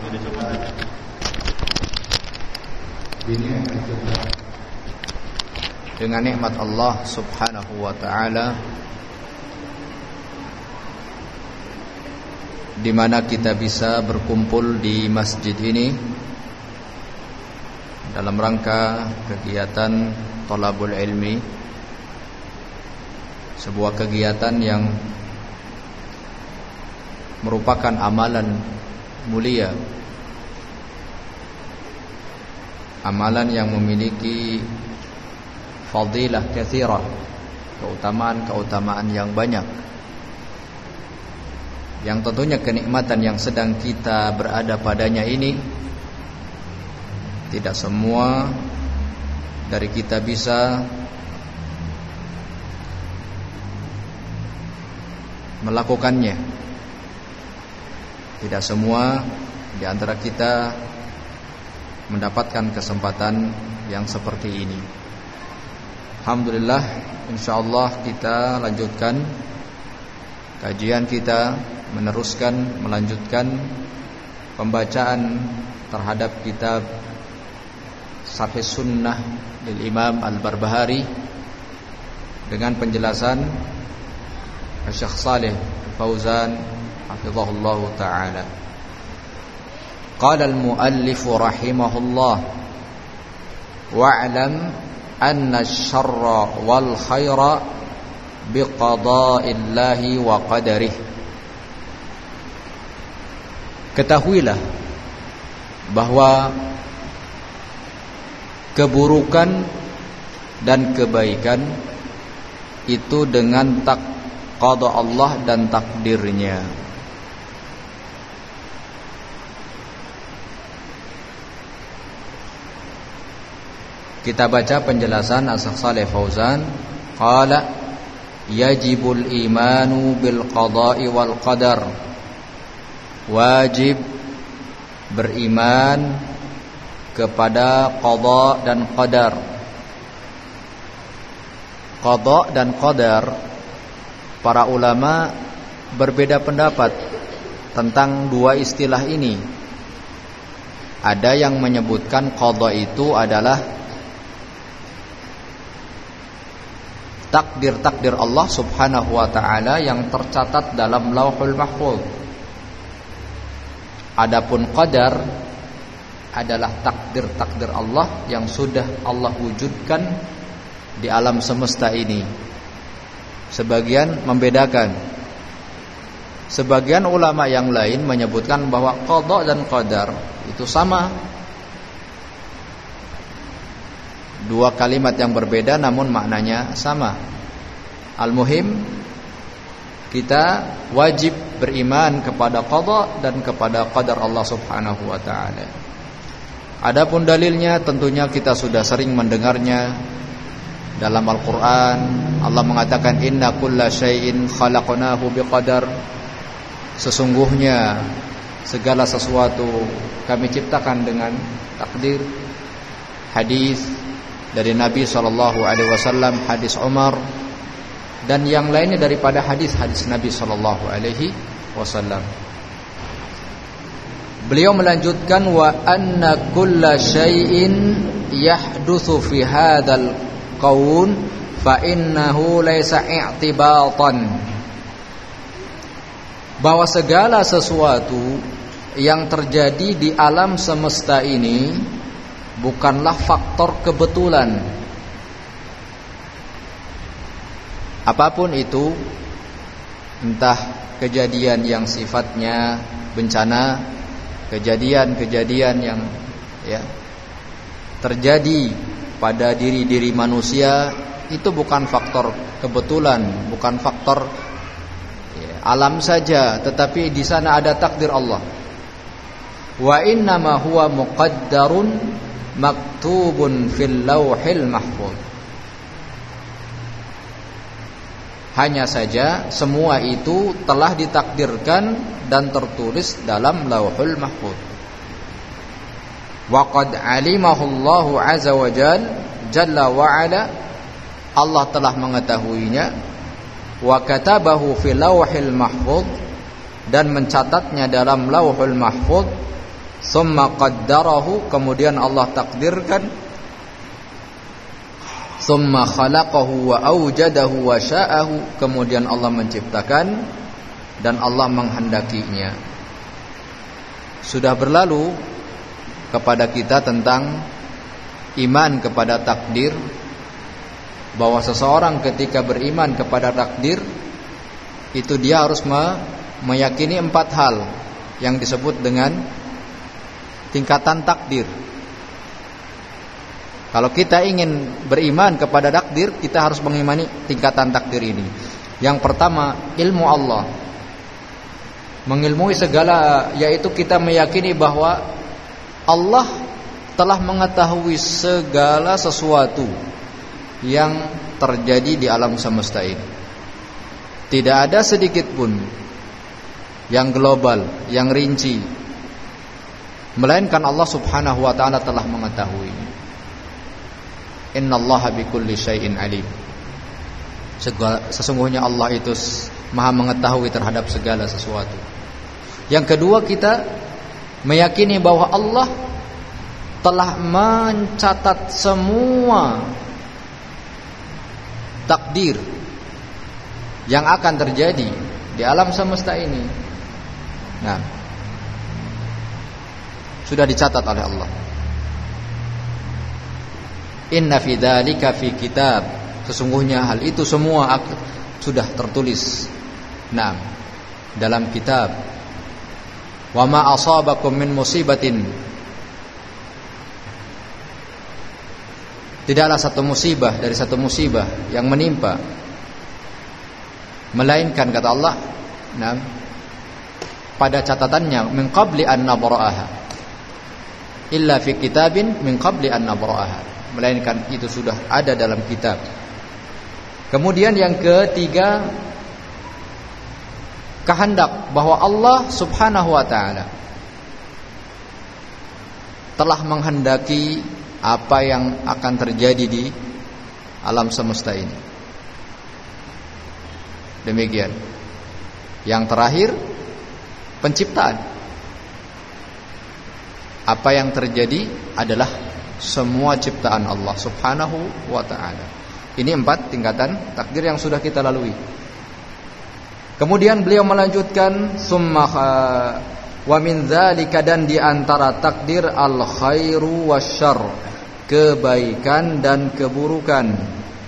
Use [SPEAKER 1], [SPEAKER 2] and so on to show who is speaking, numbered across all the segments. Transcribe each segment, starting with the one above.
[SPEAKER 1] Dengan nikmat Allah Subhanahu wa ta'ala, di mana kita bisa berkumpul di masjid ini dalam rangka kegiatan Thalabul Ilmi, sebuah kegiatan yang merupakan amalan mulia, amalan yang memiliki fadilah katsirah, keutamaan-keutamaan yang banyak, yang tentunya kenikmatan yang sedang kita berada padanya ini tidak semua dari kita bisa melakukannya. Tidak semua di antara kita mendapatkan kesempatan yang seperti ini. Alhamdulillah, insyaallah kita lanjutkan kajian kita, melanjutkan pembacaan terhadap kitab Sharh Sunnah del Imam Al-Barbahari dengan penjelasan Syekh Shalih Fauzan hafizahullah taala. Qala al-muallif rahimahullah wa'lam anna asy-syarra wal khaira biqada'illahi wa qadarih. Ketahuilah bahwa keburukan dan kebaikan itu dengan qada Allah dan takdirnya. Kita baca penjelasan Syekh Shalih Fauzan. Qala yajibul imanu bil qada'i wal qadar. Wajib beriman kepada qada dan qadar. Qada dan qadar, para ulama berbeda pendapat tentang dua istilah ini. Ada yang menyebutkan qada itu adalah takdir-takdir Allah Subhanahu wa ta'ala yang tercatat dalam Lauhul Mahfuz. Adapun qadar adalah takdir-takdir Allah yang sudah Allah wujudkan di alam semesta ini. Sebagian membedakan. Sebagian ulama yang lain menyebutkan bahwa qada dan qadar itu sama. Dua kalimat yang berbeda namun maknanya sama. Al-muhim, kita wajib beriman kepada qada dan kepada qadar Allah Subhanahu wa ta'ala. Adapun dalilnya tentunya kita sudah sering mendengarnya dalam Al-Quran. Allah mengatakan inna kulla syai'in khalaqnahu biqadar. Sesungguhnya segala sesuatu kami ciptakan dengan takdir. Hadis dari Nabi SAW, hadis Umar, dan yang lainnya daripada hadis-hadis Nabi SAW. Beliau melanjutkan wa anna kulla syai'in yahdutsu fi hadzal qaun fa innahu laysa i'tibatan. Bahwa segala sesuatu yang terjadi di alam semesta ini bukanlah faktor kebetulan. Apapun itu, entah kejadian yang sifatnya bencana, kejadian-kejadian yang terjadi pada diri-diri manusia, itu bukan faktor kebetulan, bukan faktor alam saja, tetapi di sana ada takdir Allah. Wa innama huwa muqaddarun maktubun fil lauhil mahfuz. Hanya saja semua itu telah ditakdirkan dan tertulis dalam lauhul mahfuz. Wa qad alimahu Allahu azza wa jalla wa ala. Allah telah mengetahuinya. Wa katabahu fil lauhil mahfuz, dan mencatatnya dalam lauhul mahfuz. Summa qaddarahu, kemudian Allah takdirkan. Summa khalaqahu wa awjadahu wa sya'ahu, kemudian Allah menciptakan dan Allah menghendakinya. Sudah berlalu kepada kita tentang iman kepada takdir, bahwa seseorang ketika beriman kepada takdir itu dia harus meyakini 4 hal yang disebut dengan tingkatan takdir. Kalau kita ingin beriman kepada takdir, kita harus mengimani tingkatan takdir ini. Yang pertama, ilmu Allah. Mengilmui segala, yaitu kita meyakini bahwa Allah telah mengetahui segala sesuatu yang terjadi di alam semesta ini. Tidak ada sedikit pun yang global, yang rinci, melainkan Allah subhanahu wa ta'ala telah mengetahuinya. Innallaha bikulli syai'in alim. Sesungguhnya Allah itu maha mengetahui terhadap segala sesuatu. Yang kedua, kita meyakini bahwa Allah telah mencatat semua takdir yang akan terjadi di alam semesta ini. Nah, sudah dicatat oleh Allah. Inna fi dzalika fi kitab, sesungguhnya hal itu semua sudah tertulis. Nah, dalam kitab. Wa ma asabakum min musibatin, tidaklah satu musibah dari satu musibah yang menimpa, melainkan kata Allah, nah, pada catatannya min qabli an nabra'aha illa fi kitabin min qabli an nabra'aha, melainkan itu sudah ada dalam kitab. Kemudian yang ketiga, kehendak bahwa Allah subhanahu wa ta'ala telah menghendaki apa yang akan terjadi di alam semesta ini. Demikian. Yang terakhir, penciptaan. Apa yang terjadi adalah semua ciptaan Allah subhanahu wa ta'ala. Ini 4 tingkatan takdir yang sudah kita lalui. Kemudian beliau melanjutkan, summa wa min dzalika, dan di antara takdir al khairu wasyarr, kebaikan dan keburukan.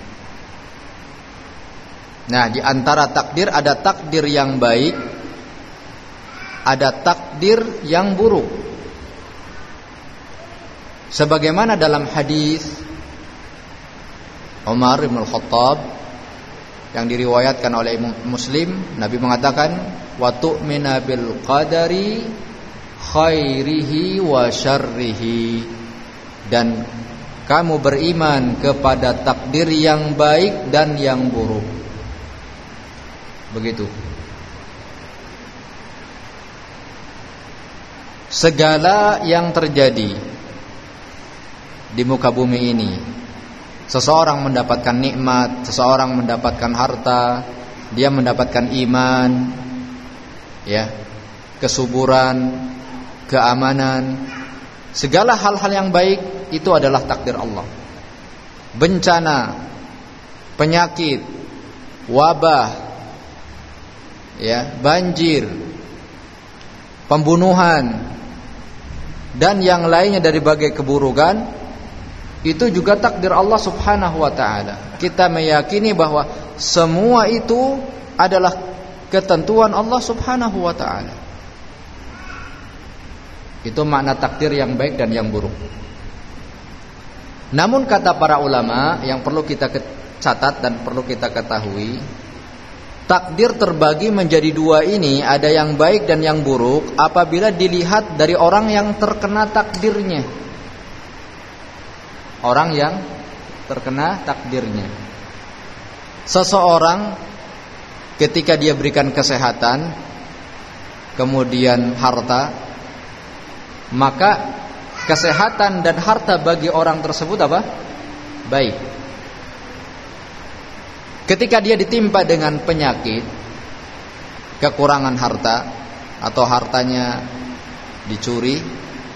[SPEAKER 1] Nah, di antara takdir ada takdir yang baik, ada takdir yang buruk. Sebagaimana dalam hadis Umar bin Khattab yang diriwayatkan oleh Muslim, Nabi mengatakan, wa tu'mina bil qadari khairihi wa syarrihi, dan kamu beriman kepada takdir yang baik dan yang buruk. Begitu. Segala yang terjadi di muka bumi ini, seseorang mendapatkan nikmat, seseorang mendapatkan harta, dia mendapatkan iman, ya, kesuburan, keamanan, segala hal-hal yang baik itu adalah takdir Allah. Bencana, penyakit, wabah, ya, banjir, pembunuhan, dan yang lainnya dari berbagai keburukan, itu juga takdir Allah subhanahu wa ta'ala. Kita meyakini bahwa semua itu adalah ketentuan Allah subhanahu wa ta'ala. Itu makna takdir yang baik dan yang buruk. Namun kata para ulama, yang perlu kita catat dan perlu kita ketahui, takdir terbagi menjadi 2 ini, ada yang baik dan yang buruk apabila dilihat dari orang yang terkena takdirnya. Orang yang terkena takdirnya. Seseorang ketika dia berikan kesehatan, kemudian harta, maka kesehatan dan harta bagi orang tersebut apa? Baik. Ketika dia ditimpa dengan penyakit, kekurangan harta, atau hartanya dicuri,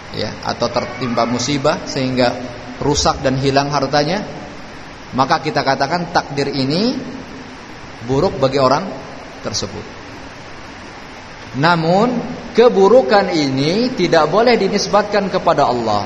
[SPEAKER 1] ya, atau tertimpa musibah sehingga rusak dan hilang hartanya, maka kita katakan takdir ini buruk bagi orang tersebut. Namun keburukan ini tidak boleh dinisbatkan kepada Allah.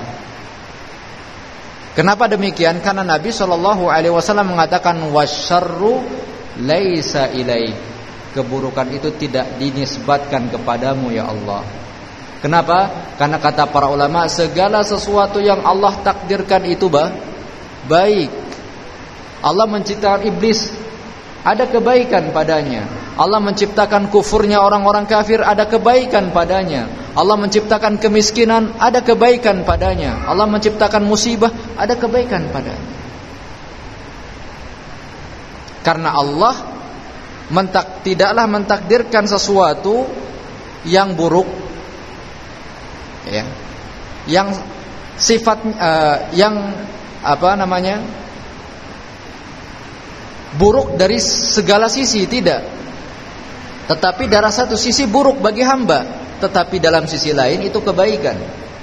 [SPEAKER 1] Kenapa demikian? Karena Nabi SAW mengatakan wasyarru laisa ilaik. Keburukan itu tidak dinisbatkan kepadamu ya Allah. Kenapa? Karena kata para ulama, segala sesuatu yang Allah takdirkan itu baik. Allah menciptakan iblis, ada kebaikan padanya. Allah menciptakan kufurnya orang-orang kafir, ada kebaikan padanya. Allah menciptakan kemiskinan, ada kebaikan padanya. Allah menciptakan musibah, ada kebaikan padanya. Karena Allah tidaklah mentakdirkan sesuatu yang buruk, ya, yang sifat buruk dari segala sisi, tidak. Tetapi dari satu sisi buruk bagi hamba, tetapi dalam sisi lain itu kebaikan.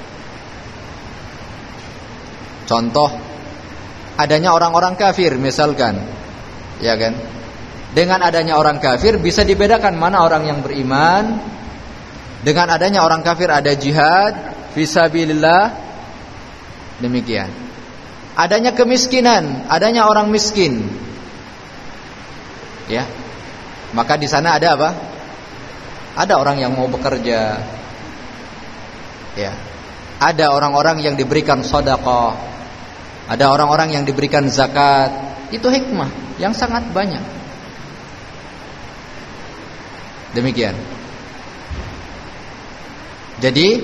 [SPEAKER 1] Contoh, adanya orang-orang kafir misalkan, ya kan? Dengan adanya orang kafir bisa dibedakan mana orang yang beriman. Dengan adanya orang kafir ada jihad fisabilillah. Demikian. Adanya kemiskinan, adanya orang miskin. Ya. Maka di sana ada apa? Ada orang yang mau bekerja. Ya. Ada orang-orang yang diberikan sedekah. Ada orang-orang yang diberikan zakat. Itu hikmah yang sangat banyak. Demikian. Jadi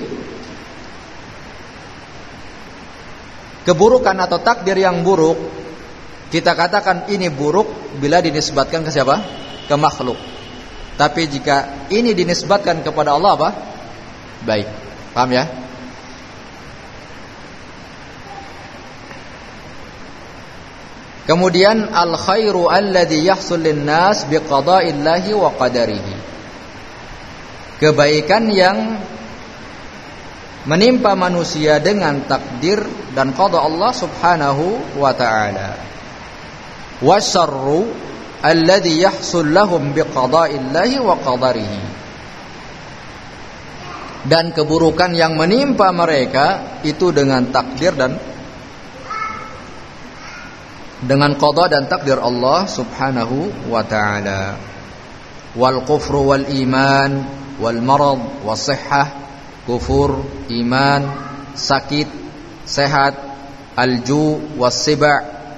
[SPEAKER 1] keburukan atau takdir yang buruk, kita katakan ini buruk bila dinisbatkan ke siapa? Ke makhluk. Tapi jika ini dinisbatkan kepada Allah apa? Baik. Paham ya? Kemudian al-khairu alladhi yahsul lin-nas biqada'illahi wa qadarihi. Kebaikan yang menimpa manusia dengan takdir dan qada Allah Subhanahu wa ta'ala. Wasyarru alladhi yahsul lahum biqada'illahi wa qadarihi. Dan keburukan yang menimpa mereka itu dengan takdir dan dengan qada dan takdir Allah Subhanahu wa ta'ala. Wal kufru wal iman wal marad was sihhah, kufur, iman, sakit, sehat, alju was siba',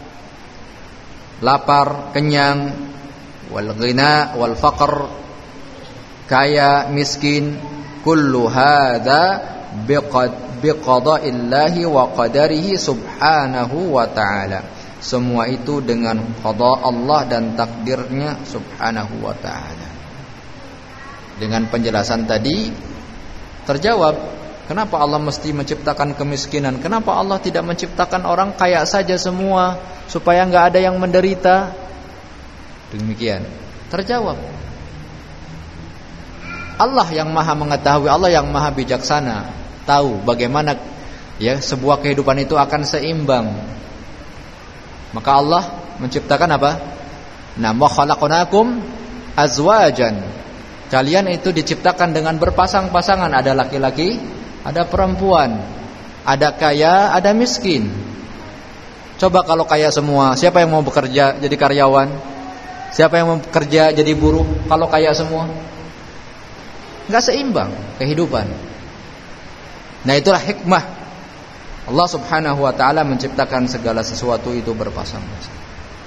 [SPEAKER 1] lapar, kenyang, wal ghina wal faqr, kaya, miskin, kullu hadza biqada'illahi wa qadarihi subhanahu wa ta'ala. Semua itu dengan qada Allah dan takdirnya subhanahu wa ta'ala. Dengan penjelasan tadi terjawab kenapa Allah mesti menciptakan kemiskinan. Kenapa Allah tidak menciptakan orang kaya saja semua supaya enggak ada yang menderita. Demikian terjawab. Allah yang maha mengetahui, Allah yang maha bijaksana, tahu bagaimana ya sebuah kehidupan itu akan seimbang. Maka Allah menciptakan apa? Wa khalaqnakum azwajan. Kalian itu diciptakan dengan berpasang-pasangan, ada laki-laki, ada perempuan, ada kaya, ada miskin. Coba kalau kaya semua, siapa yang mau bekerja jadi karyawan? Siapa yang mau bekerja jadi buruh kalau kaya semua? Enggak seimbang kehidupan. Nah, itulah hikmah Allah Subhanahu wa ta'ala menciptakan segala sesuatu itu berpasang-pasang.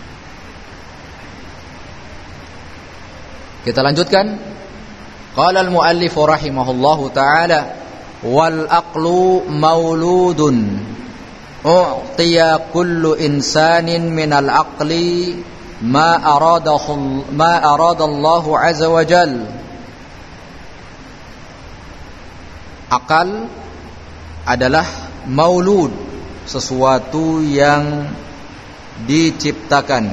[SPEAKER 1] Kita lanjutkan. Qala al-muallif rahimahullahu ta'ala wal aqlu mauludun u'tiya kullu insanin minal aqli ma arada Allah azza wa jal. Akal adalah maulud, sesuatu yang diciptakan.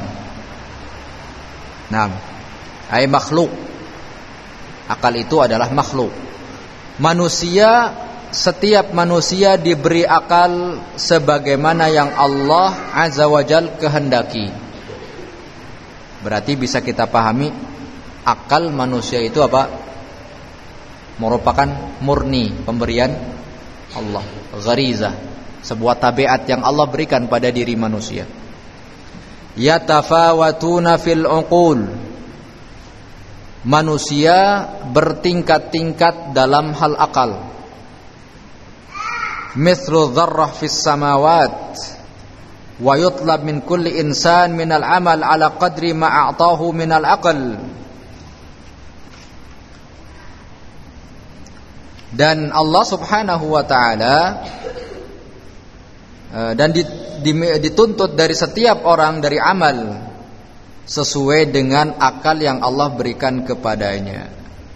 [SPEAKER 1] Nah, ay makhluk. Akal itu adalah makhluk. Manusia setiap manusia diberi akal sebagaimana yang Allah Azza wa Jalla kehendaki. Berarti bisa kita pahami akal manusia itu apa? Merupakan murni pemberian Allah, gharizah, sebuah tabiat yang Allah berikan pada diri manusia. Yatafawatuna fil uqul. Manusia bertingkat-tingkat dalam hal akal. Mithlu dzarrah fis samawat wa yutlab min kulli insan minal amal ala qadri ma a'tahu minal aql. Dan Allah Subhanahu wa taala dan dituntut dari setiap orang dari amal sesuai dengan akal yang Allah berikan kepadanya.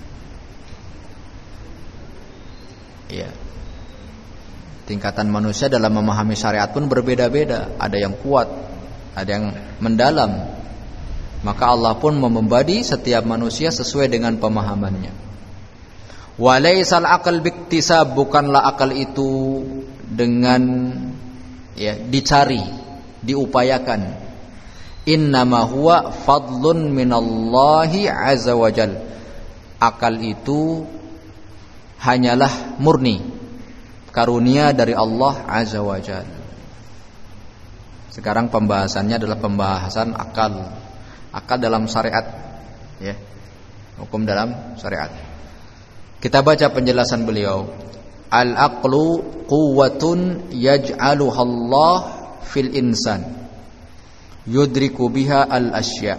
[SPEAKER 1] Ya. Tingkatan manusia dalam memahami syariat pun berbeda-beda. Ada yang kuat, ada yang mendalam. Maka Allah pun memberi setiap manusia sesuai dengan pemahamannya. Walaisal aqal biktisab, bukanlah akal itu dengan dicari, diupayakan. Innama huwa fadlun minallahi azza wajal. Akal itu hanyalah murni karunia dari Allah azza wajal. Sekarang pembahasannya adalah pembahasan akal. Akal dalam syariat, ya. Hukum dalam syariat. Kita baca penjelasan beliau. Al-aqlu quwwatun yaj'aluha Allah fil insan yudriku biha al-asya.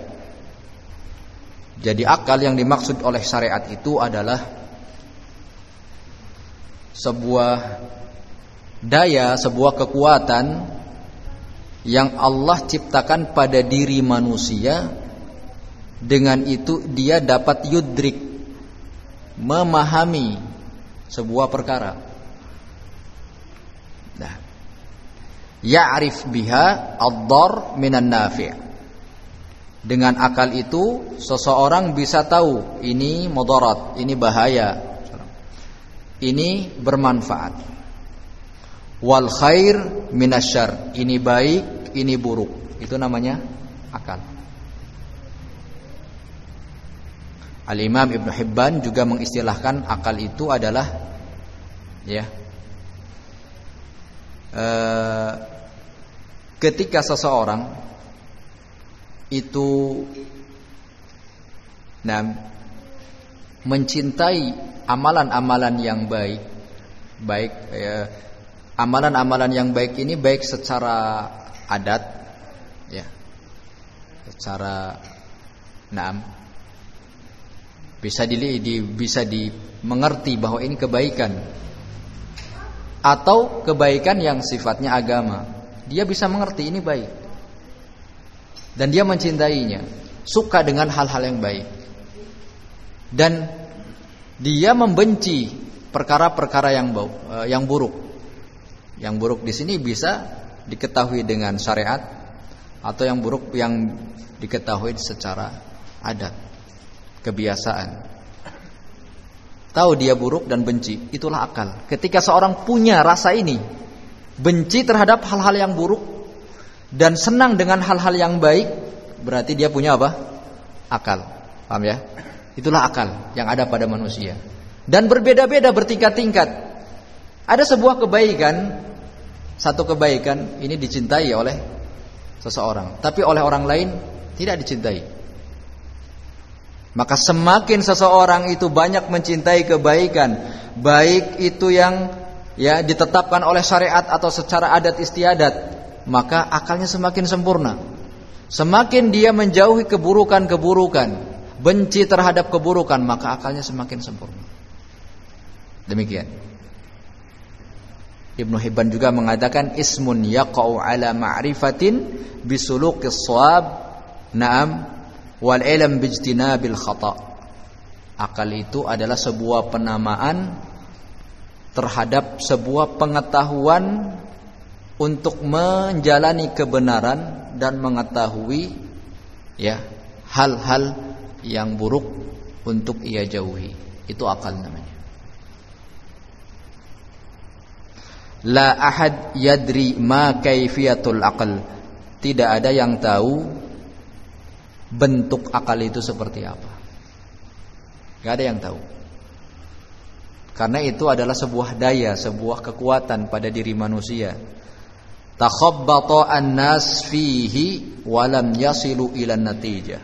[SPEAKER 1] Jadi akal yang dimaksud oleh syariat itu adalah sebuah daya, sebuah kekuatan yang Allah ciptakan pada diri manusia. Dengan itu dia dapat yudrik, memahami sebuah perkara. Nah, ya'rif biha ad-dar minan nafi'. Dengan akal itu seseorang bisa tahu ini mudarat, ini bahaya, ini bermanfaat. Wal khair minasyarr, ini baik, ini buruk. Itu namanya akal. Al-Imam Ibn Hibban juga mengistilahkan akal itu adalah ketika seseorang itu mencintai amalan-amalan yang baik, amalan-amalan yang baik ini baik secara adat, secara bisa dimengerti bahwa ini kebaikan, atau kebaikan yang sifatnya agama. Dia bisa mengerti ini baik dan dia mencintainya, suka dengan hal-hal yang baik, dan dia membenci perkara-perkara yang buruk. Yang buruk di sini bisa diketahui dengan syariat, atau yang buruk yang diketahui secara adat, kebiasaan. Tahu dia buruk dan benci, itulah akal. Ketika seorang punya rasa ini, benci terhadap hal-hal yang buruk dan senang dengan hal-hal yang baik, berarti dia punya apa? Akal. Paham ya? Itulah akal yang ada pada manusia. Dan berbeda-beda, bertingkat-tingkat. Ada sebuah kebaikan, satu kebaikan ini dicintai oleh seseorang, tapi oleh orang lain tidak dicintai. Maka semakin seseorang itu banyak mencintai kebaikan, baik itu yang ditetapkan oleh syariat atau secara adat istiadat, maka akalnya semakin sempurna. Semakin dia menjauhi keburukan-keburukan, benci terhadap keburukan, maka akalnya semakin sempurna. Demikian. Ibnu Hibban juga mengatakan ismun yaqa'u ala ma'rifatin bisuluqis shawab, na'am, wal ilm bijtinabil khata'. Akal itu adalah sebuah penamaan terhadap sebuah pengetahuan untuk menjalani kebenaran dan mengetahui hal-hal yang buruk untuk ia jauhi. Itu akal namanya. La ahad yadri ma kaifiyatul aql. Tidak ada yang tahu bentuk akal itu seperti apa. Gak ada yang tahu. Karena itu adalah sebuah daya, sebuah kekuatan pada diri manusia. Takhabbata an-nas fihi wa lam yasilu ila natijah.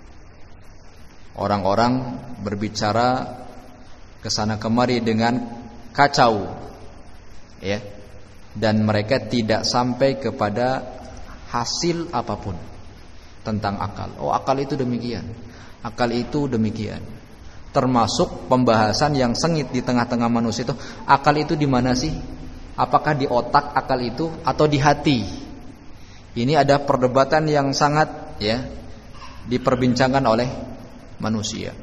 [SPEAKER 1] Orang-orang berbicara kesana kemari dengan kacau, ya, dan mereka tidak sampai kepada hasil apapun tentang akal. Oh, akal itu demikian, akal itu demikian. Termasuk pembahasan yang sengit di tengah-tengah manusia itu, akal itu di mana sih? Apakah di otak akal itu atau di hati? Ini ada perdebatan yang sangat, ya, diperbincangkan oleh manusia.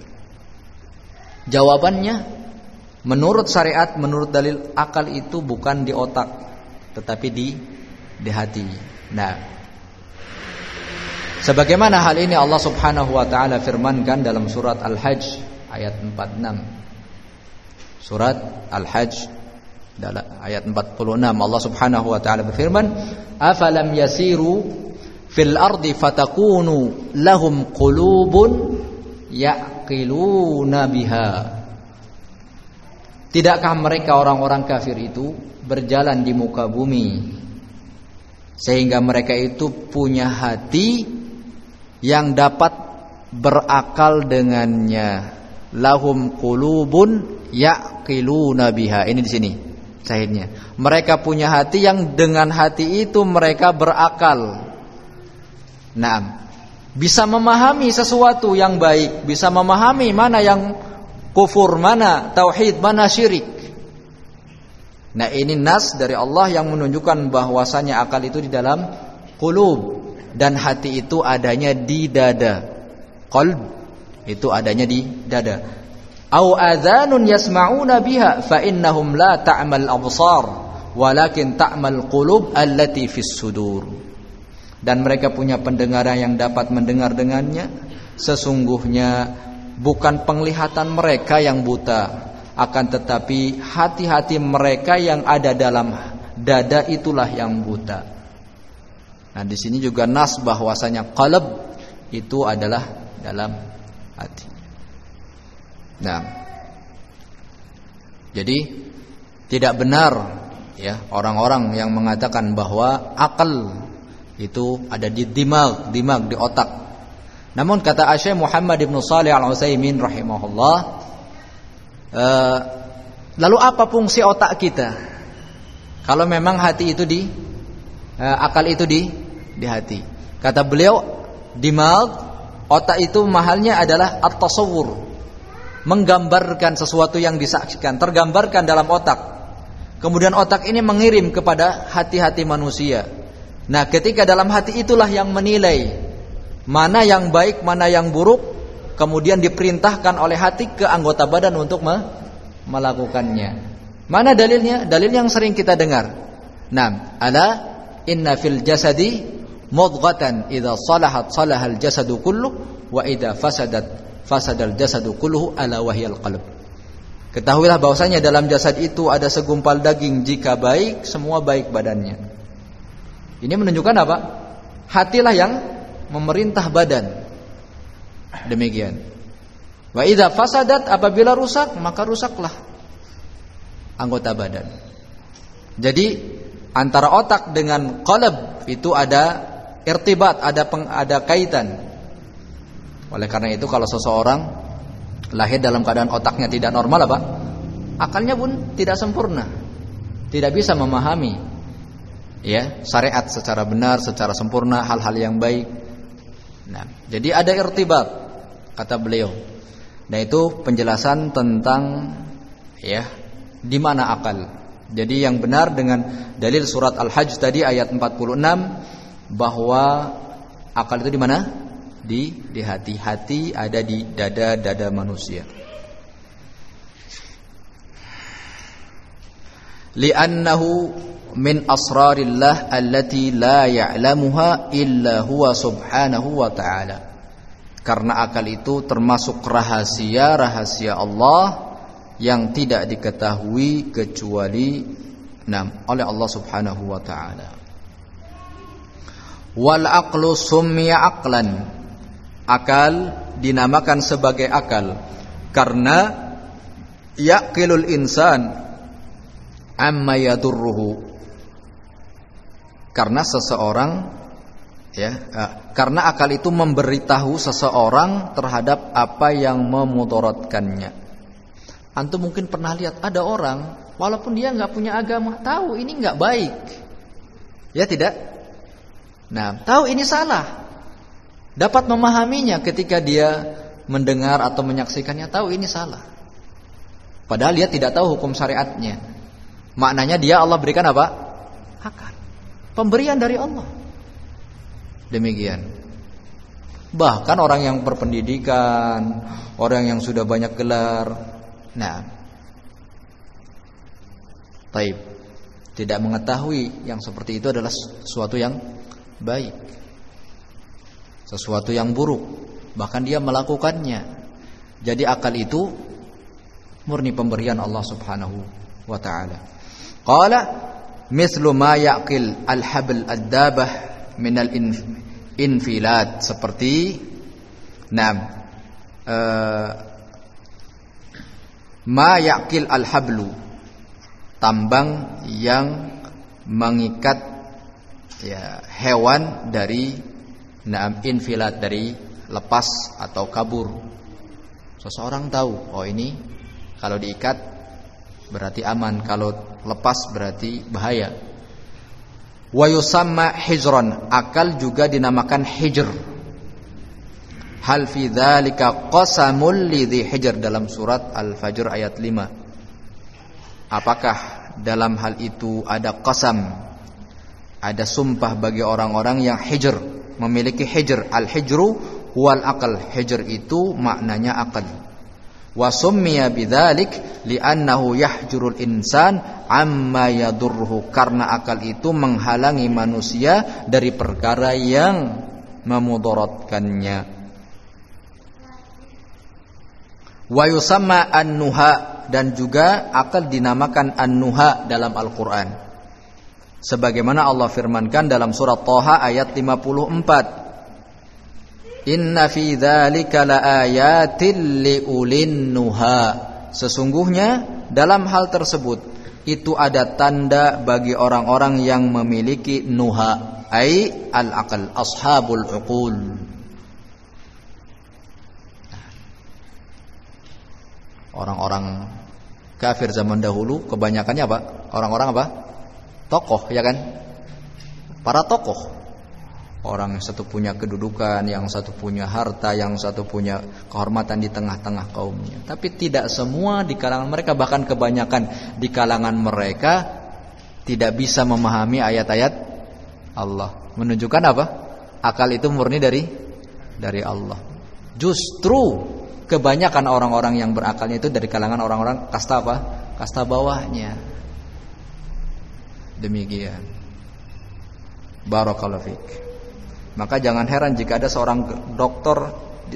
[SPEAKER 1] Jawabannya, menurut syariat, menurut dalil, akal itu bukan di otak, tetapi di hati. Nah, sebagaimana hal ini Allah Subhanahu wa taala firmankan dalam surat Al-Hajj ayat 46. Surat Al-Hajj ayat 46, Allah Subhanahu wa taala berfirman, "Afalam yasiru fil ardi fatakunu lahum qulubun ya'qiluna biha." Tidakkah mereka orang-orang kafir itu berjalan di muka bumi sehingga mereka itu punya hati yang dapat berakal dengannya? Lahum qulubun ya'qiluna biha. Ini di sini syahidnya. Mereka punya hati yang dengan hati itu mereka berakal. Naam. Bisa memahami sesuatu yang baik, bisa memahami mana yang kufur, mana tauhid, mana syirik. Nah, ini nas dari Allah yang menunjukkan bahwasanya akal itu di dalam qulub dan hati itu adanya di dada. Qalb itu adanya di dada. Au adzanun yasma'una biha fa innahum la ta'mal absar walakin ta'mal qulub allati fis sudur. Dan mereka punya pendengaran yang dapat mendengar dengannya. Sesungguhnya bukan penglihatan mereka yang buta, akan tetapi hati-hati mereka yang ada dalam dada itulah yang buta. Nah, di sini juga nas bahwasanya qalb itu adalah dalam hati. Nah, jadi tidak benar, ya, orang-orang yang mengatakan bahwa akal itu ada di dimag di otak. Namun kata Syekh Muhammad ibn Shalih Al-Utsaimin rahimahullah, lalu apa fungsi otak kita kalau memang hati itu akal itu di hati? Kata beliau, dimag, otak itu mahalnya adalah at-tasawwur, menggambarkan sesuatu yang disaksikan, tergambarkan dalam otak. Kemudian otak ini mengirim kepada hati-hati manusia. Nah, ketika dalam hati itulah yang menilai mana yang baik, mana yang buruk, kemudian diperintahkan oleh hati ke anggota badan untuk melakukannya. Mana dalilnya? Dalil yang sering kita dengar. Nah, ala inna fil jasadi mudghatan idza salahat salahal jasadu kullu wa idza fasadal jasadu kulluhu ala wahyal qalb. Ketahuilah bahwasanya dalam jasad itu ada segumpal daging, jika baik semua baik badannya. Ini menunjukkan apa? Hatilah yang memerintah badan. Demikian. Wa idza fasadat, apabila rusak maka rusaklah anggota badan. Jadi antara otak dengan qalb itu ada irtibat, ada kaitan. Oleh karena itu kalau seseorang lahir dalam keadaan otaknya tidak normal, apa? Akalnya pun tidak sempurna. Tidak bisa memahami, ya, syariat secara benar, secara sempurna, hal-hal yang baik. Nah, jadi ada irtibat kata beliau. Nah, itu penjelasan tentang, ya, di mana akal. Jadi yang benar dengan dalil surat Al-Hajj tadi ayat 46 bahwa akal itu di mana? Di hati. Hati ada di dada manusia. Li'annahu min asrarillah allati la ya'lamuha illa huwa subhanahu wa ta'ala. Karena akal itu termasuk rahasia Allah yang tidak diketahui kecuali oleh Allah Subhanahu wa taala. Wal aqlu summiya aqlan. Akal dinamakan sebagai akal karena yaqilul insan amma yadurruhu. Karena seseorang karena akal itu memberitahu seseorang terhadap apa yang memudaratkannya. Antum mungkin pernah lihat ada orang walaupun dia enggak punya agama, tahu ini enggak baik. Ya tidak? Nah, tahu ini salah. Dapat memahaminya ketika dia mendengar atau menyaksikannya, tahu ini salah. Padahal dia tidak tahu hukum syariatnya. Maknanya dia Allah berikan apa? Akal. Pemberian dari Allah. Demikian. Bahkan orang yang berpendidikan, orang yang sudah banyak gelar, taib, tidak mengetahui yang seperti itu adalah sesuatu yang baik, sesuatu yang buruk, bahkan dia melakukannya. Jadi akal itu murni pemberian Allah Subhanahu wa taala. Qala mislu ma yaqil al-habl ad-dabah min al-infilat, seperti ma yaqil al-hablu, tambang yang mengikat hewan dari infilat, dari lepas atau kabur. Seseorang tahu, oh ini kalau diikat berarti aman, kalau lepas berarti bahaya. Wa yusamma hijran, akal juga dinamakan hijr. Hal fi dzalika qasamul lidzi hijr, dalam surat Al-Fajr ayat 5. Apakah dalam hal itu ada qasam, ada sumpah bagi orang-orang yang hijr, memiliki hijr? Al-hijru huwal aqal, hijr itu maknanya akal. Wa summiya bidzalik li'annahu yahjurul insan amma yadurruhu, karena akal itu menghalangi manusia dari perkara yang memudaratkannya. Wa yusamma an-nuha, dan juga akal dinamakan an-nuha dalam Al-Qur'an. Sebagaimana Allah firmankan dalam surat Thaha ayat 54. Inna fi dzalika laayatil liulin nuha, sesungguhnya dalam hal tersebut itu ada tanda bagi orang-orang yang memiliki nuha, ai al-aql, ashabul uqul. Orang-orang kafir zaman dahulu kebanyakannya apa? Orang-orang apa? Tokoh, ya kan? Para tokoh. Orang yang satu punya kedudukan, yang satu punya harta, yang satu punya kehormatan di tengah-tengah kaumnya. Tapi tidak semua di kalangan mereka, bahkan kebanyakan di kalangan mereka tidak bisa memahami ayat-ayat Allah. Menunjukkan apa? Akal itu murni dari Allah. Justru kebanyakan orang-orang yang berakalnya itu dari kalangan orang-orang kasta apa? Kasta bawahnya. Demikian. Barakallahu fiik. Maka jangan heran jika ada seorang doktor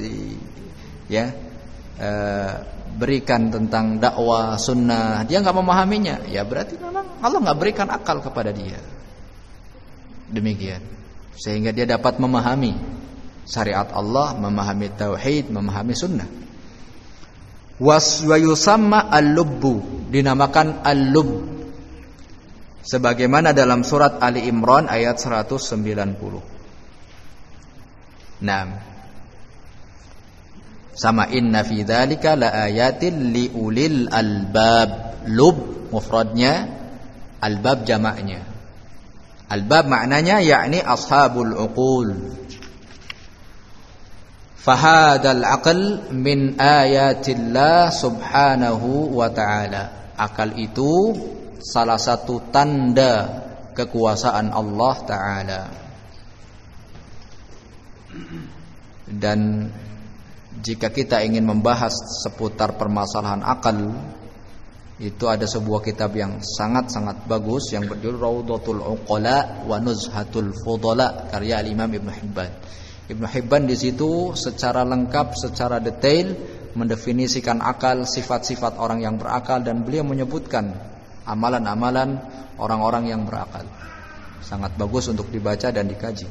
[SPEAKER 1] berikan tentang dakwah sunnah, dia nggak memahaminya, ya berarti memang Allah nggak berikan akal kepada dia. Demikian, sehingga dia dapat memahami syariat Allah, memahami tauhid, memahami sunnah. Wa yusamma al-lubbu, dinamakan al-lubb, sebagaimana dalam surat Ali Imran ayat 190. Sama inna fi dzalika laayatil liulil albab. Lub mufradnya, albab jamaknya. Albab maknanya yakni ashabul uqul. Fahadal aql min ayatillah subhanahu wa ta'ala. Akal itu salah satu tanda kekuasaan Allah Ta'ala. Dan jika kita ingin membahas seputar permasalahan akal, itu ada sebuah kitab yang sangat-sangat bagus yang berjudul Raudhatul Uqala wa Nuzhatul Fudala, karya Imam Ibnu Hibban. Ibnu Hibban di situ secara lengkap, secara detail mendefinisikan akal, sifat-sifat orang yang berakal, dan beliau menyebutkan amalan-amalan orang-orang yang berakal. Sangat bagus untuk dibaca dan dikaji.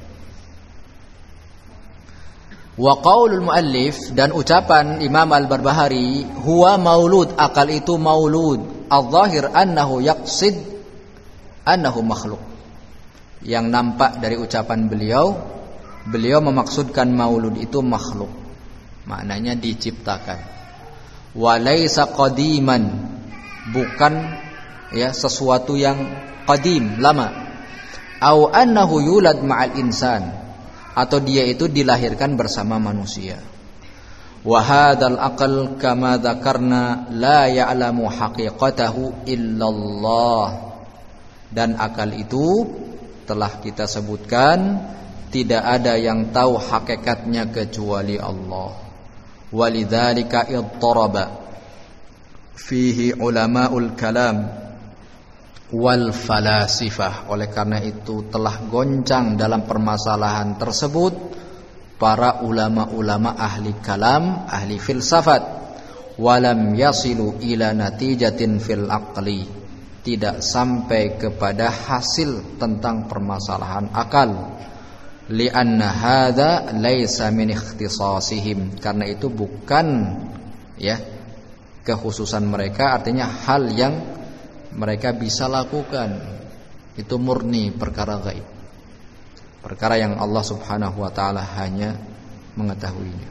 [SPEAKER 1] Wa qaulul muallif, dan ucapan Imam Al-Barbahari, huwa maulud, akal itu maulud, al-zahir annahu yaqsid annahu makhluk. Yang nampak dari ucapan beliau memaksudkan maulud itu makhluk, maknanya diciptakan. Wa laisa qadiman, bukan ya sesuatu yang qadim, lama. Au annahu yulad ma'al insan, atau dia itu dilahirkan bersama manusia. Wa hadzal aqal kama dzakarna la ya'lamu haqiqatahu illallah, dan akal itu telah kita sebutkan tidak ada yang tahu hakikatnya kecuali Allah. Walidzalika idtaraba fihi ulamaul kalam wal falasifah, oleh karena itu telah goncang dalam permasalahan tersebut para ulama-ulama ahli kalam, ahli filsafat. Walam yasilu ila natijatin fil aqli, tidak sampai kepada hasil tentang permasalahan akal. Lianna hadza laisa min ikhtisasihim, karena itu bukan ya kekhususan mereka, artinya hal yang mereka bisa lakukan. Itu murni perkara gaib, perkara yang Allah subhanahu wa ta'ala hanya mengetahuinya.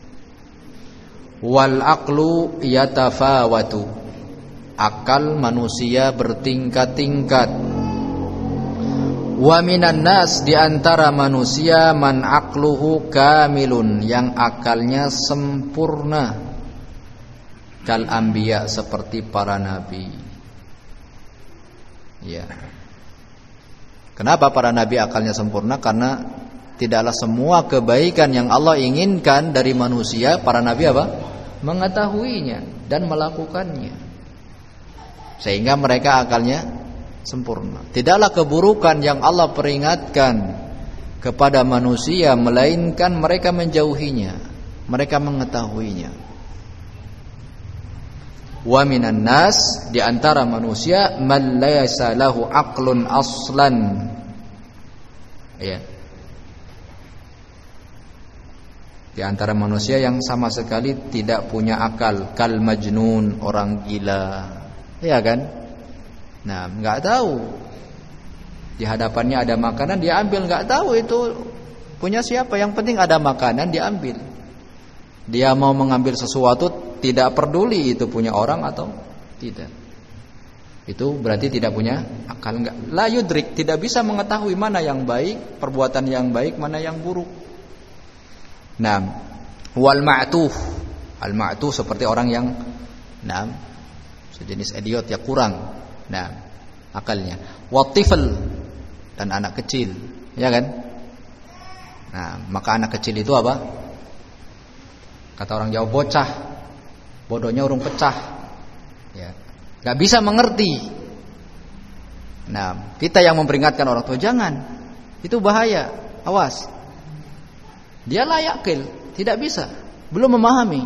[SPEAKER 1] Wal aqlu yatafawatu, akal manusia bertingkat-tingkat. Wa minan nas, diantara manusia, man aqluhu kamilun, yang akalnya sempurna, kal anbiya, seperti para nabi. Ya. Kenapa para nabi akalnya sempurna? Karena tidaklah semua kebaikan yang Allah inginkan dari manusia, para nabi apa? Mengetahuinya dan melakukannya. Sehingga mereka akalnya sempurna. Tidaklah keburukan yang Allah peringatkan kepada manusia, melainkan mereka menjauhinya, mereka mengetahuinya. Wa minan nas, di antara manusia, man laysa lahu aqlun aslan. Ya. Di antara manusia yang sama sekali tidak punya akal, kal majnun, orang gila. Ya kan? Nah, enggak tahu. Di hadapannya ada makanan, dia ambil, enggak tahu itu punya siapa, yang penting ada makanan dia ambil. Dia mau mengambil sesuatu, tidak peduli itu punya orang atau tidak. Itu berarti tidak punya akal. Enggak, la yudrik, tidak bisa mengetahui mana yang baik, perbuatan yang baik, mana yang buruk. Nah, wal ma'tuh, al ma'tuh seperti orang yang sejenis idiot ya, kurang akalnya. Watifl, dan anak kecil, ya kan? Nah, maka anak kecil itu apa? Kata orang Jawa, bocah, bodohnya urung pecah, ya, nggak bisa mengerti. Nah, kita yang memperingatkan orang tua, jangan, itu bahaya, awas. Dia layak kil, tidak bisa, belum memahami.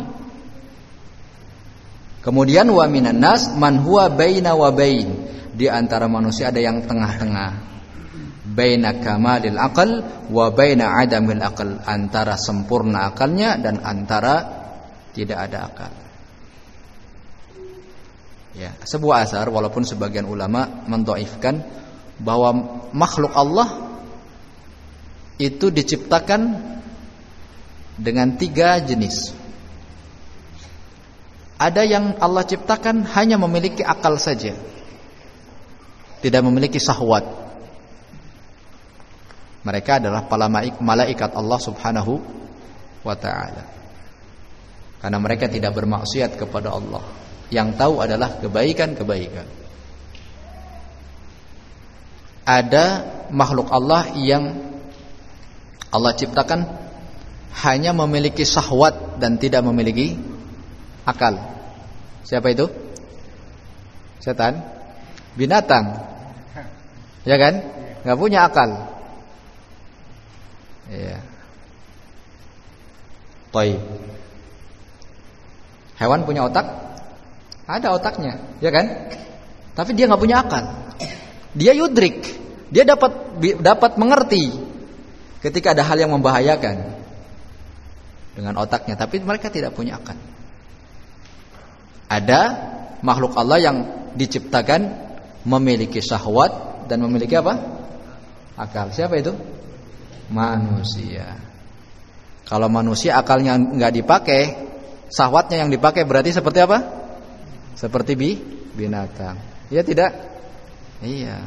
[SPEAKER 1] Kemudian wa minan nas man huwa baina wa bain, di antara manusia ada yang tengah-tengah. Baina kamalil aqal wa baina adamil aqal, antara sempurna akalnya dan antara tidak ada akal. Ya, sebuah asar, walaupun sebagian ulama mendhaifkan, bahwa makhluk Allah itu diciptakan dengan 3 jenis. Ada yang Allah ciptakan hanya memiliki akal saja, tidak memiliki syahwat. Mereka adalah para malaikat Allah subhanahu wa ta'ala, karena mereka tidak bermaksiat kepada Allah. Yang tahu adalah kebaikan-kebaikan. Ada makhluk Allah yang Allah ciptakan hanya memiliki syahwat dan tidak memiliki akal. Siapa itu? Setan, binatang, ya kan? Gak punya akal. Ya. Baik. Hewan punya otak? Ada otaknya, ya kan? Tapi dia nggak punya akal. Dia yudrik, dia dapat mengerti ketika ada hal yang membahayakan dengan otaknya, tapi mereka tidak punya akal. Ada makhluk Allah yang diciptakan memiliki syahwat dan memiliki apa? Akal. Siapa itu? Manusia. Kalau manusia akalnya nggak dipakai, syahwatnya yang dipakai, berarti seperti apa? Seperti binatang. Ya tidak? Iya.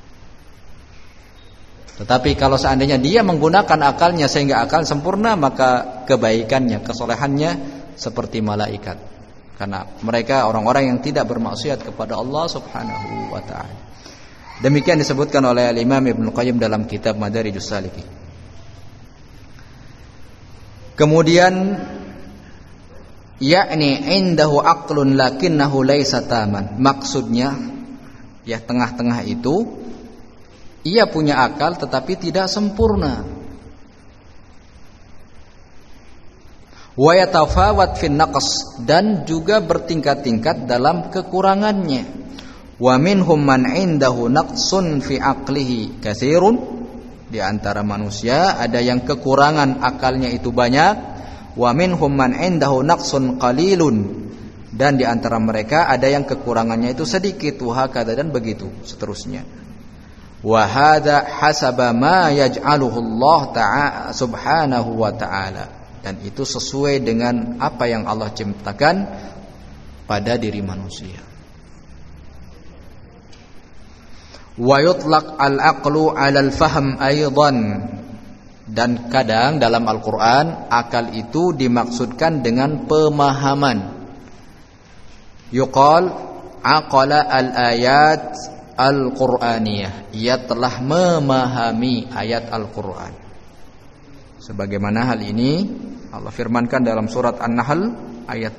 [SPEAKER 1] Tetapi kalau seandainya dia menggunakan akalnya sehingga akal sempurna, maka kebaikannya, kesolehannya seperti malaikat. Karena mereka orang-orang yang tidak bermaksiat kepada Allah Subhanahu wa ta'ala. Demikian disebutkan oleh Imam Ibnu Qayyim dalam kitab Madarijus Salikin. Kemudian yakni indahu aqlun lakinnahu laisa taman. Maksudnya ya tengah-tengah itu ia punya akal tetapi tidak sempurna. Wa yatafawat fin naqs, dan juga bertingkat-tingkat dalam kekurangannya. Wa minhum man indahu naqsun fi aqlihi katsirun, di antara manusia ada yang kekurangan akalnya itu banyak. Wa minhum man indahu naqsun qalilun, dan di antara mereka ada yang kekurangannya itu sedikit. Wa hakadha, dan begitu seterusnya. Wa hadza hasaba ma yaj'aluhu Allah ta'ala subhanahu wa ta'ala, dan itu sesuai dengan apa yang Allah ciptakan pada diri manusia. Wa yutlaq al-aqlu 'ala al-fahm aidan, dan kadang dalam Al-Qur'an akal itu dimaksudkan dengan pemahaman. Yuqal aqala al-ayat al-Qur'aniyah, ia telah memahami ayat Al-Qur'an. Sebagaimana hal ini Allah firmankan dalam surat An-Nahl ayat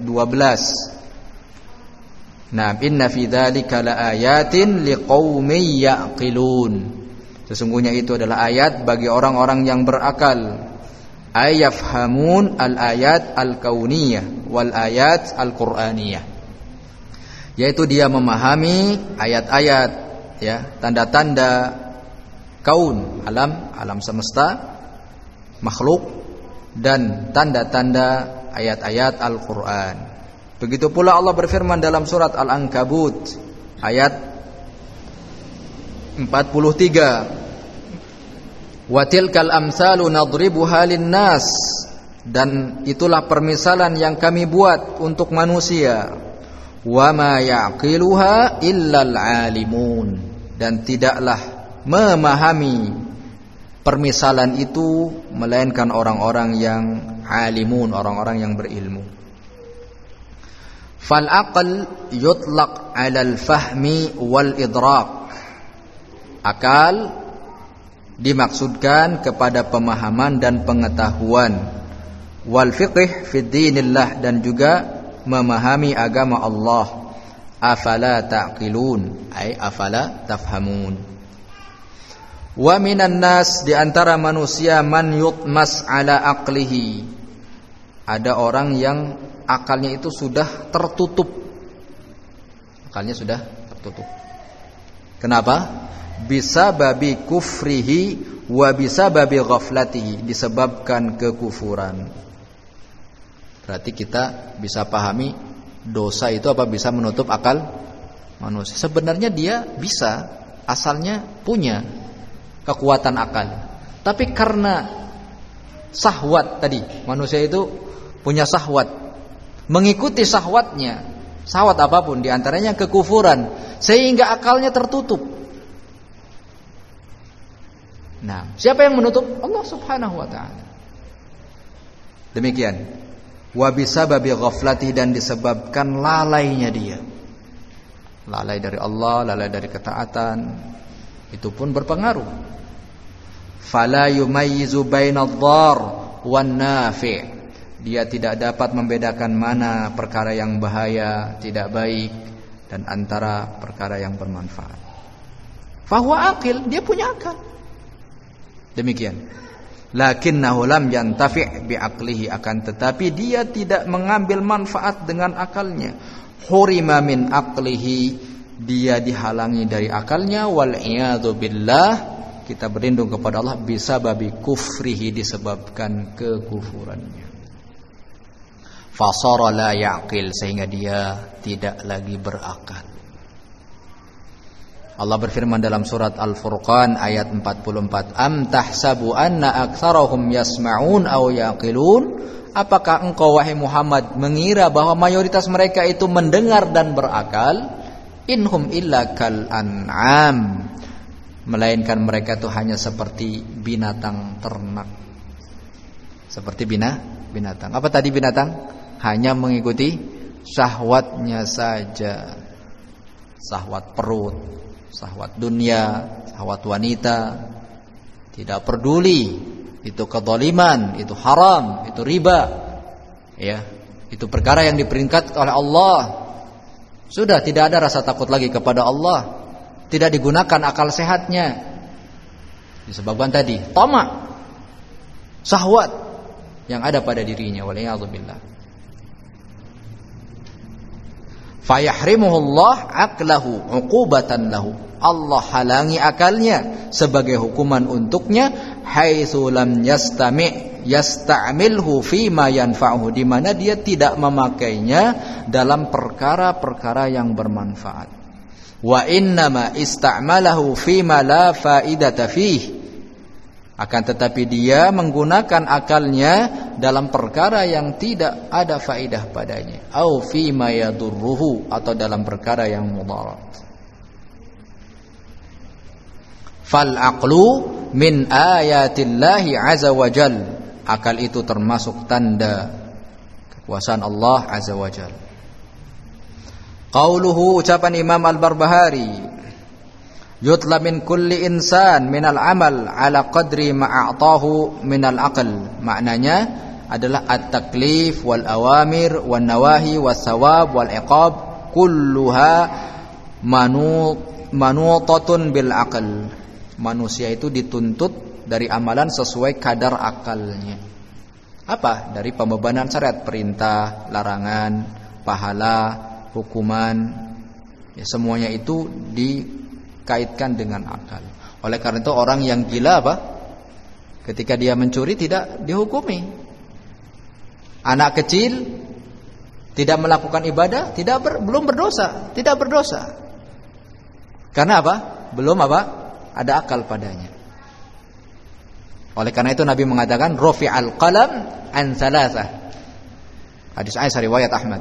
[SPEAKER 1] 12. Nah, inna fi dzalika laayatin liqaumin yaqilun. Sesungguhnya itu adalah ayat bagi orang-orang yang berakal. Ayafhamun al-ayat al-kauniyah wal ayat al-Qur'aniyah. Yaitu dia memahami ayat-ayat, ya, tanda-tanda kaun, alam semesta, makhluk, dan tanda-tanda ayat-ayat Al-Quran. Begitu pula Allah berfirman dalam surat Al-Ankabut ayat 43, wa tilkal amsalu nadribuha linnas, dan itulah permisalan yang kami buat untuk manusia. Wa ma yaqiluha illal alimun, dan tidaklah memahami permisalan itu melainkan orang-orang yang alimun, orang-orang yang berilmu. Fal aql yutlaq 'ala al-fahmi wal idrak. Akal dimaksudkan kepada pemahaman dan pengetahuan. Wal fiqh fi dinillah, dan juga memahami agama Allah. Afala ta'qilun, ay afala tafhamun. Wa minan nas, di antara manusia, man yutmas ala aqlihi, ada orang yang akalnya itu sudah tertutup. Akalnya sudah tertutup. Kenapa? Bisa babi kufrihi wa bisa babi ghaflatihi, disebabkan kekufuran. Berarti kita bisa pahami dosa itu apa bisa menutup akal manusia. Sebenarnya dia bisa, asalnya punya kekuatan akal, tapi karena syahwat tadi, manusia itu punya syahwat, mengikuti syahwatnya, syahwat apapun, diantaranya kekufuran, sehingga akalnya tertutup. Nah, siapa yang menutup? Allah Subhanahu wa ta'ala. Demikian. Wa bisababi ghaflatih, dan disebabkan lalainya dia, lalai dari Allah, lalai dari ketaatan, itu pun berpengaruh. Fala yumayyizu bainadh-dhar wan nafi', dia tidak dapat membedakan mana perkara yang bahaya, tidak baik, dan antara perkara yang bermanfaat. Fahuwa aqil, dia punya akal. Demikian. Lakinnahu lam yantafi' bi'aqlihi, akan tetapi dia tidak mengambil manfaat dengan akalnya. Hurima min aqlihi, dia dihalangi dari akalnya, wal iyadu billah, kita berlindung kepada Allah bisababi kufrihi, disebabkan kekufurannya. Fasara la yaqil, sehingga dia tidak lagi berakal. Allah berfirman dalam surat Al-Furqan ayat 44, am tahsabu anna aktsarahum yasma'un aw yaqilun, apakah engkau wahai Muhammad mengira bahwa mayoritas mereka itu mendengar dan berakal? Inhum illa kal an'am, melainkan mereka itu hanya seperti binatang ternak. Seperti binatang. Apa tadi binatang? Hanya mengikuti syahwatnya saja. Syahwat perut, syahwat dunia, syahwat wanita. Tidak peduli itu kezaliman, itu haram, itu riba. Ya, itu perkara yang diperingatkan oleh Allah. Sudah tidak ada rasa takut lagi kepada Allah. Tidak digunakan akal sehatnya. Disebabkan tadi tamak, syahwat yang ada pada dirinya, waliyadzubillah. Fayahrimuhullah aqlahu uqubatan lahu, Allah halangi akalnya sebagai hukuman untuknya, haitsu lam yasta'milhu fima yanfa'uhu, di mana dia tidak memakainya dalam perkara-perkara yang bermanfaat. Wa innama ista'malahu fima la faidata fihi, akan tetapi dia menggunakan akalnya dalam perkara yang tidak ada faidah padanya, au fima yadurruhu, atau dalam perkara yang mudarat. Fal aqlu min ayatillahi azza wa jal, akal itu termasuk tanda kekuasaan Allah azza wa jal. Qauluhu, ucapan Imam Al-Barbahari, yutla min kulli insan minal amal ala qadri ma'atahu minal aql, maknanya adalah at-taklif wal awamir wan nawahi was thawab wal iqab kulluha manutatun bil aql. Manusia itu dituntut dari amalan sesuai kadar akalnya. Apa? Dari pembebanan syariat, perintah, larangan, pahala, hukuman, ya, semuanya itu dikaitkan dengan akal. Oleh karena itu orang yang gila apa? Ketika dia mencuri tidak dihukumi. Anak kecil tidak melakukan ibadah belum berdosa, tidak berdosa. Karena apa? Belum apa? Ada akal padanya. Oleh karena itu Nabi mengatakan rafi'al qalam an thalathah. Hadis Aisyah riwayat Ahmad.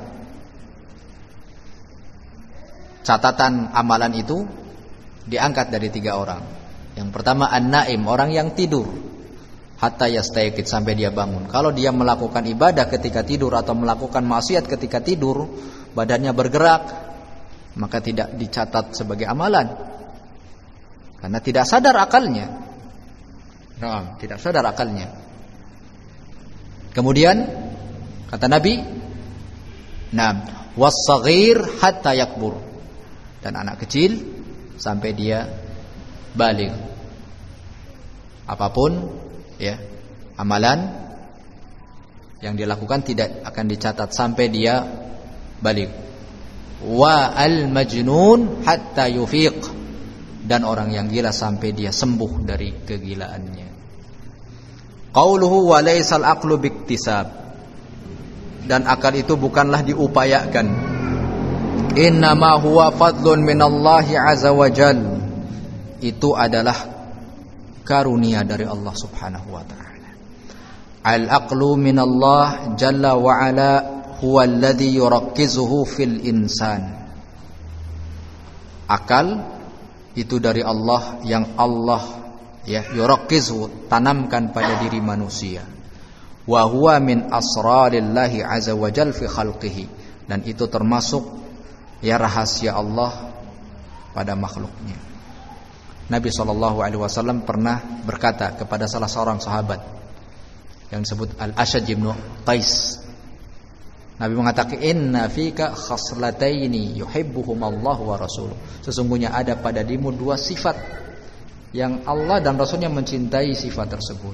[SPEAKER 1] Catatan amalan itu diangkat dari 3 orang. Yang pertama an-naim, orang yang tidur, hatta yastayqid, sampai dia bangun. Kalau dia melakukan ibadah ketika tidur atau melakukan maksiat ketika tidur, badannya bergerak, maka tidak dicatat sebagai amalan. Karena tidak sadar akalnya. Tidak sadar akalnya. Kemudian kata Nabi, "Nam was-saghir hatta yakbur." Dan anak kecil sampai dia baligh. Apapun ya amalan yang dilakukan tidak akan dicatat sampai dia baligh. Wa al-majnun hatta yufiq, dan orang yang gila sampai dia sembuh dari kegilaannya. Qauluhu wa laysal aqlu biktisab, dan akal itu bukanlah diupayakan. Innama huwa fadlun minallahi azza wa jal, itu adalah karunia dari Allah subhanahu wa ta'ala. Al-aqlu minallah jalla wa ala huwa alladhi yurakkizuhu fil insan. Akal itu dari Allah, yang Allah ya yurakkizu, tanamkan pada diri manusia. Wa huwa min asrarillahi azza wa jal fi khalqihi, dan itu termasuk ya rahasia Allah pada makhluknya. Nabi SAW pernah berkata kepada salah seorang sahabat yang disebut Al-Ashaj bin Qais. Nabi mengatakan, inna fika khaslataini yuhibbuhumallahu wa rasuluh. Sesungguhnya ada pada dirimu 2 sifat yang Allah dan Rasulnya mencintai sifat tersebut.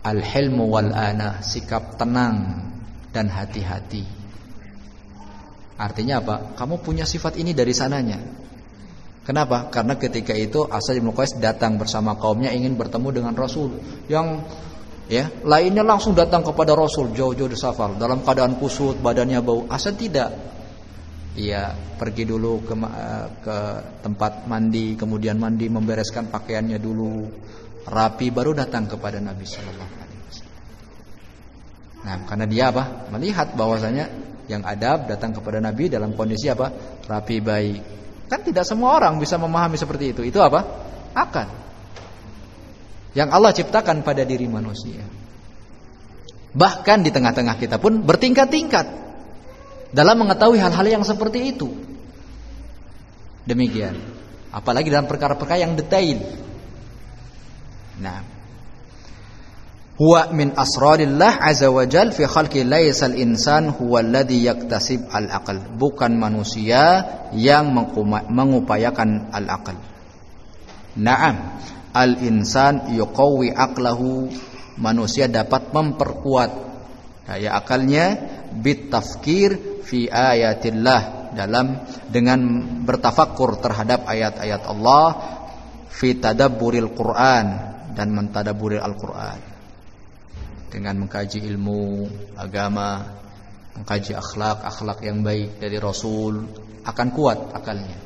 [SPEAKER 1] Al-hilmu wal ana, sikap tenang dan hati-hati. Artinya apa? Kamu punya sifat ini dari sananya. Kenapa? Karena ketika itu Asad bin Qais datang bersama kaumnya ingin bertemu dengan Rasul. Yang lainnya langsung datang kepada Rasul jauh-jauh di safar dalam keadaan kusut, badannya bau. Asad tidak. Ia pergi dulu ke tempat mandi, kemudian mandi, membereskan pakaiannya dulu, rapi, baru datang kepada Nabi sallallahu alaihi wasallam. Nah, karena dia apa? Melihat bahwasanya yang adab datang kepada Nabi dalam kondisi apa? Rapi, baik. Kan tidak semua orang bisa memahami seperti itu. Itu apa? Akal yang Allah ciptakan pada diri manusia. Bahkan di tengah-tengah kita pun bertingkat-tingkat dalam mengetahui hal-hal yang seperti itu. Demikian. Apalagi dalam perkara-perkara yang detail. Nah, huwa min asrarillah azza wa jal fi khalqi laisal insan huwa alladhi yaktasib al-aql. Bukan manusia yang mengupayakan al-aql. Naam, al-insan yuqawwi aqlahu. Manusia dapat memperkuat daya akalnya bitafkir fi ayatillah, dengan bertafakkur terhadap ayat-ayat Allah, fi tadabburil Quran, dan mentadaburi Al-Quran, dengan mengkaji ilmu agama, mengkaji akhlak yang baik dari Rasul, akan kuat akalnya.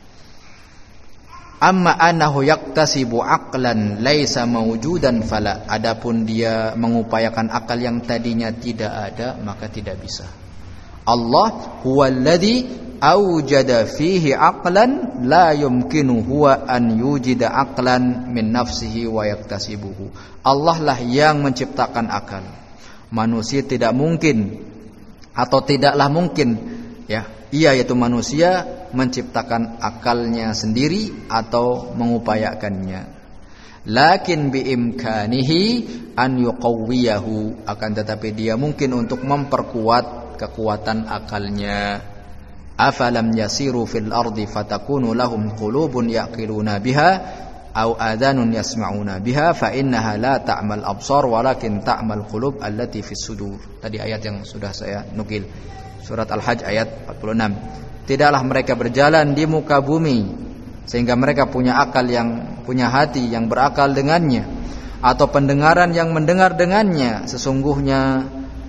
[SPEAKER 1] Amma annahu yaktasibu aqlan laisa mawjudan fala. Adapun dia mengupayakan akal yang tadinya tidak ada, maka tidak bisa. Allah huwallazi awjada fihi aqlan la yumkinu huwa an yujida aqlan min nafsihi wa yaktasibuhu. Allah lah yang menciptakan akal. Manusia tidak mungkin atau tidaklah mungkin ia yaitu manusia menciptakan akalnya sendiri atau mengupayakannya. Lakin biimkanihi an yuqawwiyahu, akan tetapi dia mungkin untuk memperkuat kekuatan akalnya. Afalam yasiru fil ardi fatakunu lahum qulubun yaqiluna biha aw adhanun yasma'una biha fa innaha la ta'mal absar walakin ta'mal qulub allati fis sudur. Tadi ayat yang sudah saya nukil, surat Al-Hajj ayat 46. Tidaklah mereka berjalan di muka bumi sehingga mereka punya akal, yang punya hati yang berakal dengannya, atau pendengaran yang mendengar dengannya. Sesungguhnya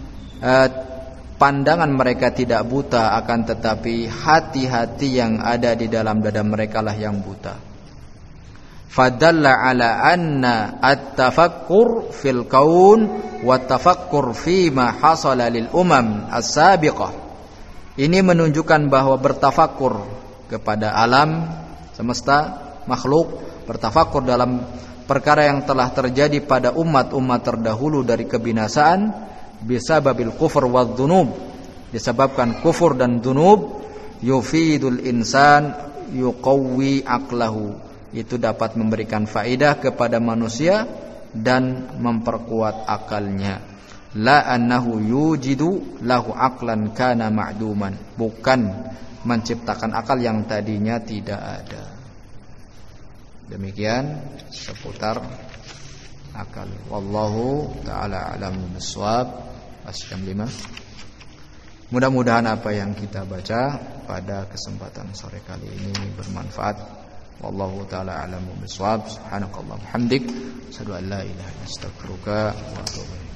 [SPEAKER 1] pandangan mereka tidak buta, akan tetapi hati-hati yang ada di dalam dada mereka lah yang buta. Fadalla ala anna at-tafakkur fil kaun wa tafakkur fima hasala lil umam as-sabiqah. Ini menunjukkan bahwa bertafakkur kepada alam semesta, makhluk, bertafakkur dalam perkara yang telah terjadi pada umat-umat terdahulu dari kebinasaan, bisababil kufur wad dzunub, disebabkan kufur dan dzunub, yufidul insan yuqawwi aqlahu, itu dapat memberikan faedah kepada manusia dan memperkuat akalnya. La annahu yujidu lahu aqlan kana ma'duman, bukan menciptakan akal yang tadinya tidak ada. Demikian seputar akal. Wallahu ta'ala a'lamu bissawab. Jam 5. Mudah-mudahan apa yang kita baca pada kesempatan sore kali ini bermanfaat. Wallahu ta'ala a'lamu bissawab. Subhanakallahumma hamdik, asyhadu an la ilaha illa anta, astaghfiruka wa atubu ilaik.